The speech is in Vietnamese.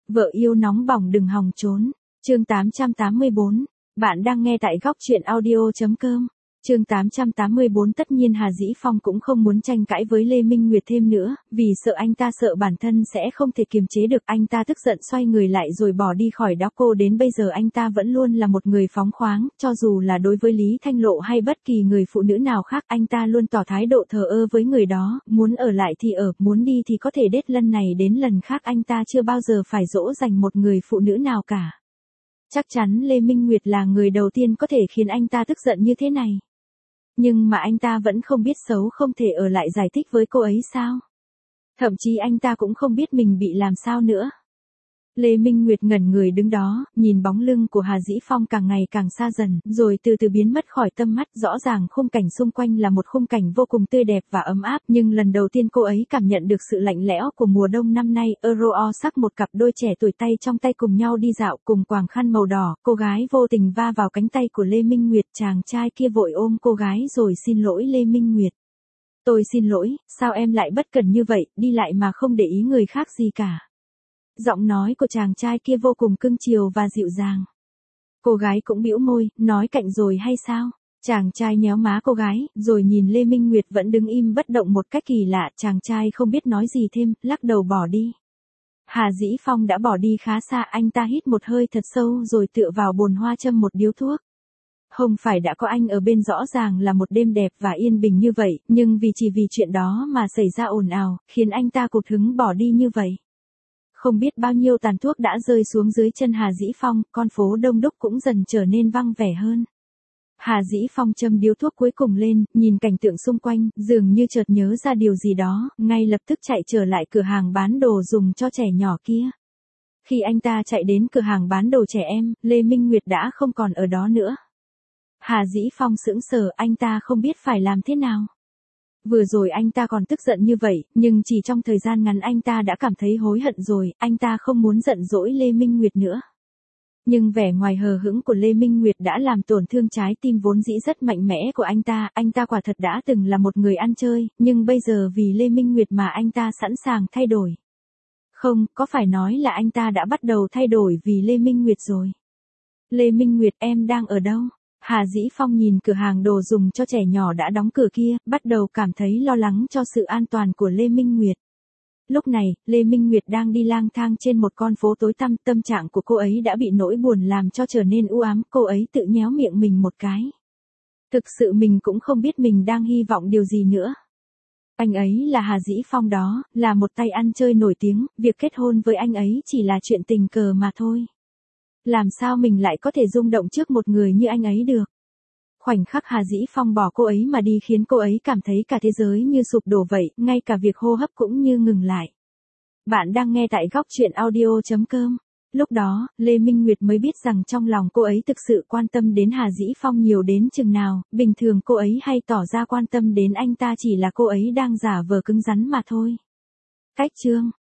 Vợ yêu nóng bỏng đừng hòng trốn. Chương 884. Bạn đang nghe tại góc truyện audio.com. Chương 884. Tất nhiên Hà Dĩ Phong cũng không muốn tranh cãi với Lê Minh Nguyệt thêm nữa, vì sợ anh ta sợ bản thân sẽ không thể kiềm chế được. Anh ta tức giận xoay người lại rồi bỏ đi khỏi đó. Cô đến bây giờ anh ta vẫn luôn là một người phóng khoáng, cho dù là đối với Lý Thanh Lộ hay bất kỳ người phụ nữ nào khác, anh ta luôn tỏ thái độ thờ ơ với người đó, muốn ở lại thì ở, muốn đi thì có thể đết lần này đến lần khác. Anh ta chưa bao giờ phải dỗ dành một người phụ nữ nào cả. Chắc chắn Lê Minh Nguyệt là người đầu tiên có thể khiến anh ta tức giận như thế này. Nhưng mà anh ta vẫn không biết xấu không thể ở lại giải thích với cô ấy sao? Thậm chí anh ta cũng không biết mình bị làm sao nữa. Lê Minh Nguyệt ngẩn người đứng đó, nhìn bóng lưng của Hà Dĩ Phong càng ngày càng xa dần, rồi từ từ biến mất khỏi tầm mắt. Rõ ràng khung cảnh xung quanh là một khung cảnh vô cùng tươi đẹp và ấm áp, nhưng lần đầu tiên cô ấy cảm nhận được sự lạnh lẽo của mùa đông năm nay. Euro sắc một cặp đôi trẻ tuổi tay trong tay cùng nhau đi dạo, cùng quàng khăn màu đỏ, cô gái vô tình va vào cánh tay của Lê Minh Nguyệt. Chàng trai kia vội ôm cô gái rồi xin lỗi Lê Minh Nguyệt. Tôi xin lỗi, sao em lại bất cẩn như vậy, đi lại mà không để ý người khác gì cả. Giọng nói của chàng trai kia vô cùng cưng chiều và dịu dàng. Cô gái cũng bĩu môi, nói cạnh rồi hay sao? Chàng trai nhéo má cô gái, rồi nhìn Lê Minh Nguyệt vẫn đứng im bất động một cách kỳ lạ. Chàng trai không biết nói gì thêm, lắc đầu bỏ đi. Hà Dĩ Phong đã bỏ đi khá xa, anh ta hít một hơi thật sâu rồi tựa vào bồn hoa châm một điếu thuốc. Không phải đã có anh ở bên rõ ràng là một đêm đẹp và yên bình như vậy, nhưng chỉ vì chuyện đó mà xảy ra ồn ào, khiến anh ta cụt hứng bỏ đi như vậy. Không biết bao nhiêu tàn thuốc đã rơi xuống dưới chân Hà Dĩ Phong, con phố đông đúc cũng dần trở nên vắng vẻ hơn. Hà Dĩ Phong châm điếu thuốc cuối cùng lên, nhìn cảnh tượng xung quanh, dường như chợt nhớ ra điều gì đó, ngay lập tức chạy trở lại cửa hàng bán đồ dùng cho trẻ nhỏ kia. Khi anh ta chạy đến cửa hàng bán đồ trẻ em, Lê Minh Nguyệt đã không còn ở đó nữa. Hà Dĩ Phong sững sờ, anh ta không biết phải làm thế nào. Vừa rồi anh ta còn tức giận như vậy, nhưng chỉ trong thời gian ngắn anh ta đã cảm thấy hối hận rồi, anh ta không muốn giận dỗi Lê Minh Nguyệt nữa. Nhưng vẻ ngoài hờ hững của Lê Minh Nguyệt đã làm tổn thương trái tim vốn dĩ rất mạnh mẽ của anh ta quả thật đã từng là một người ăn chơi, nhưng bây giờ vì Lê Minh Nguyệt mà anh ta sẵn sàng thay đổi. Không, có phải nói là anh ta đã bắt đầu thay đổi vì Lê Minh Nguyệt rồi. Lê Minh Nguyệt, em đang ở đâu? Hà Dĩ Phong nhìn cửa hàng đồ dùng cho trẻ nhỏ đã đóng cửa kia, bắt đầu cảm thấy lo lắng cho sự an toàn của Lê Minh Nguyệt. Lúc này, Lê Minh Nguyệt đang đi lang thang trên một con phố tối tăm, tâm trạng của cô ấy đã bị nỗi buồn làm cho trở nên u ám, cô ấy tự nhéo miệng mình một cái. Thực sự mình cũng không biết mình đang hy vọng điều gì nữa. Anh ấy là Hà Dĩ Phong đó, là một tay ăn chơi nổi tiếng, việc kết hôn với anh ấy chỉ là chuyện tình cờ mà thôi. Làm sao mình lại có thể rung động trước một người như anh ấy được? Khoảnh khắc Hà Dĩ Phong bỏ cô ấy mà đi khiến cô ấy cảm thấy cả thế giới như sụp đổ vậy, ngay cả việc hô hấp cũng như ngừng lại. Bạn đang nghe tại góc truyện audio.com. Lúc đó, Lê Minh Nguyệt mới biết rằng trong lòng cô ấy thực sự quan tâm đến Hà Dĩ Phong nhiều đến chừng nào. Bình thường cô ấy hay tỏ ra quan tâm đến anh ta chỉ là cô ấy đang giả vờ cứng rắn mà thôi. Cách chương